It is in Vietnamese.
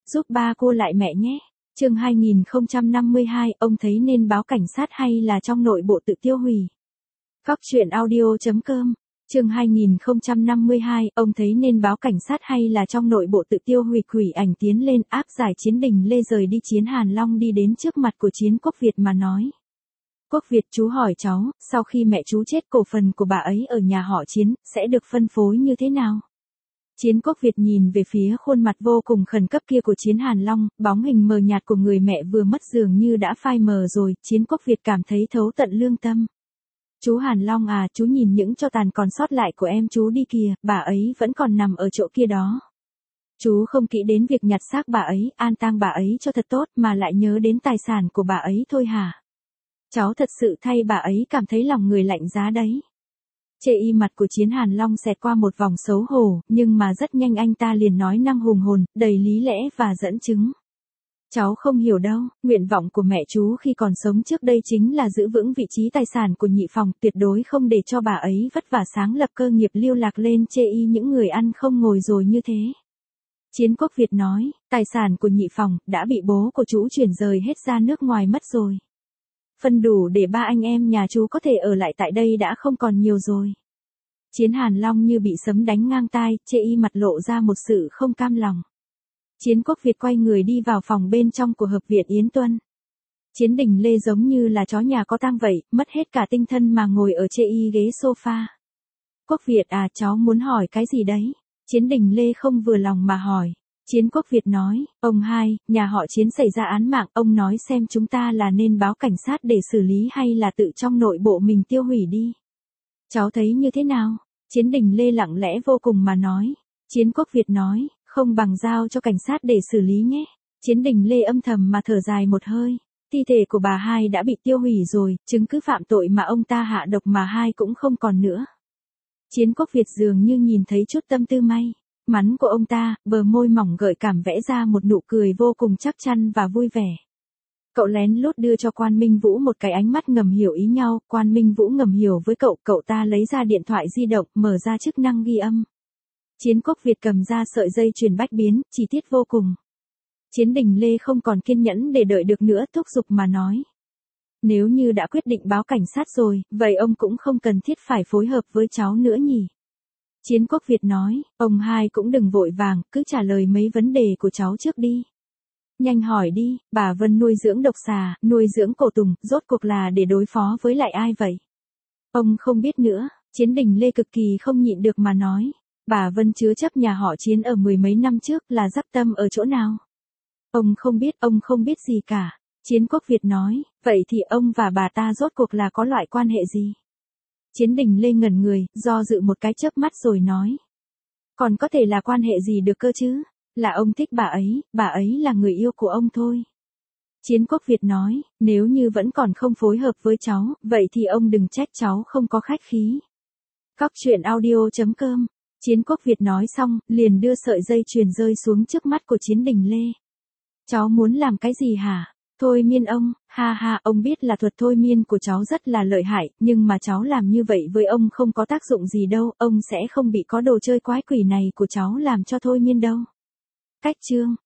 giúp ba cô lại mẹ nhé. Chương 2052, ông thấy nên báo cảnh sát hay là trong nội bộ tự tiêu hủy? Cóc truyện audio.com. Chương 2052, ông thấy nên báo cảnh sát hay là trong nội bộ tự tiêu hủy? Quỷ ảnh tiến lên áp giải Chiến Đình Lê rời đi. Chiến Hàn Long đi đến trước mặt của Chiến Quốc Việt mà nói. Quốc Việt, chú hỏi cháu, sau khi mẹ chú chết cổ phần của bà ấy ở nhà họ Chiến, sẽ được phân phối như thế nào? Chiến Quốc Việt nhìn về phía khuôn mặt vô cùng khẩn cấp kia của Chiến Hàn Long, bóng hình mờ nhạt của người mẹ vừa mất dường như đã phai mờ rồi. Chiến Quốc Việt cảm thấy thấu tận lương tâm. Chú Hàn Long à, chú nhìn những tro tàn còn sót lại của em chú đi kìa, bà ấy vẫn còn nằm ở chỗ kia đó. Chú không nghĩ đến việc nhặt xác bà ấy, an táng bà ấy cho thật tốt mà lại nhớ đến tài sản của bà ấy thôi hả? Cháu thật sự thay bà ấy cảm thấy lòng người lạnh giá đấy. Chê y mặt của Chiến Hàn Long xẹt qua một vòng xấu hổ, nhưng mà rất nhanh anh ta liền nói năng hùng hồn, đầy lý lẽ và dẫn chứng. Cháu không hiểu đâu, nguyện vọng của mẹ chú khi còn sống trước đây chính là giữ vững vị trí tài sản của Nhị Phòng, tuyệt đối không để cho bà ấy vất vả sáng lập cơ nghiệp lưu lạc lên chê y những người ăn không ngồi rồi như thế. Chiến Quốc Việt nói, tài sản của Nhị Phòng đã bị bố của chú chuyển rời hết ra nước ngoài mất rồi. Phần đủ để ba anh em nhà chú có thể ở lại tại đây đã không còn nhiều rồi. Chiến Hàn Long như bị sấm đánh ngang tai, chê y mặt lộ ra một sự không cam lòng. Chiến Quốc Việt quay người đi vào phòng bên trong của Hợp viện Yến Tuân. Chiến Đình Lê giống như là chó nhà có tang vậy, mất hết cả tinh thần mà ngồi ở chê y ghế sofa. Quốc Việt à, cháu muốn hỏi cái gì đấy? Chiến Đình Lê không vừa lòng mà hỏi. Chiến Quốc Việt nói, ông hai, nhà họ Chiến xảy ra án mạng, ông nói xem chúng ta là nên báo cảnh sát để xử lý hay là tự trong nội bộ mình tiêu hủy đi. Cháu thấy như thế nào? Chiến Đình Lê lặng lẽ vô cùng mà nói. Chiến Quốc Việt nói, không bằng giao cho cảnh sát để xử lý nhé. Chiến Đình Lê âm thầm mà thở dài một hơi. Thi thể của bà hai đã bị tiêu hủy rồi, chứng cứ phạm tội mà ông ta hạ độc mà hai cũng không còn nữa. Chiến Quốc Việt dường như nhìn thấy chút tâm tư may mắn của ông ta, bờ môi mỏng gợi cảm vẽ ra một nụ cười vô cùng chắc chắn và vui vẻ. Cậu lén lút đưa cho Quan Minh Vũ một cái ánh mắt ngầm hiểu ý nhau, Quan Minh Vũ ngầm hiểu với cậu ta lấy ra điện thoại di động, mở ra chức năng ghi âm. Chiến Quốc Việt cầm ra sợi dây chuyền bách biến, chi tiết vô cùng. Chiến Đình Lê không còn kiên nhẫn để đợi được nữa, thúc giục mà nói. Nếu như đã quyết định báo cảnh sát rồi, vậy ông cũng không cần thiết phải phối hợp với cháu nữa nhỉ? Chiến Quốc Việt nói, ông hai cũng đừng vội vàng, cứ trả lời mấy vấn đề của cháu trước đi. Nhanh hỏi đi, bà Vân nuôi dưỡng độc xà, nuôi dưỡng cổ tùng, rốt cuộc là để đối phó với lại ai vậy? Ông không biết nữa, Chiến Đình Lê cực kỳ không nhịn được mà nói. Bà Vân chứa chấp nhà họ Chiến ở mười mấy năm trước là dắp tâm ở chỗ nào? Ông không biết gì cả. Chiến Quốc Việt nói, vậy thì ông và bà ta rốt cuộc là có loại quan hệ gì? Chiến Đình Lê ngẩn người, do dự một cái chớp mắt rồi nói. Còn có thể là quan hệ gì được cơ chứ? Là ông thích bà ấy là người yêu của ông thôi. Chiến Quốc Việt nói, nếu như vẫn còn không phối hợp với cháu, vậy thì ông đừng trách cháu không có khách khí. Cóc truyện audio.com. Chiến Quốc Việt nói xong, liền đưa sợi dây chuyền rơi xuống trước mắt của Chiến Đình Lê. Cháu muốn làm cái gì hả? Thôi miên ông, ha ha, ông biết là thuật thôi miên của cháu rất là lợi hại, nhưng mà cháu làm như vậy với ông không có tác dụng gì đâu, ông sẽ không bị có đồ chơi quái quỷ này của cháu làm cho thôi miên đâu. Cách chương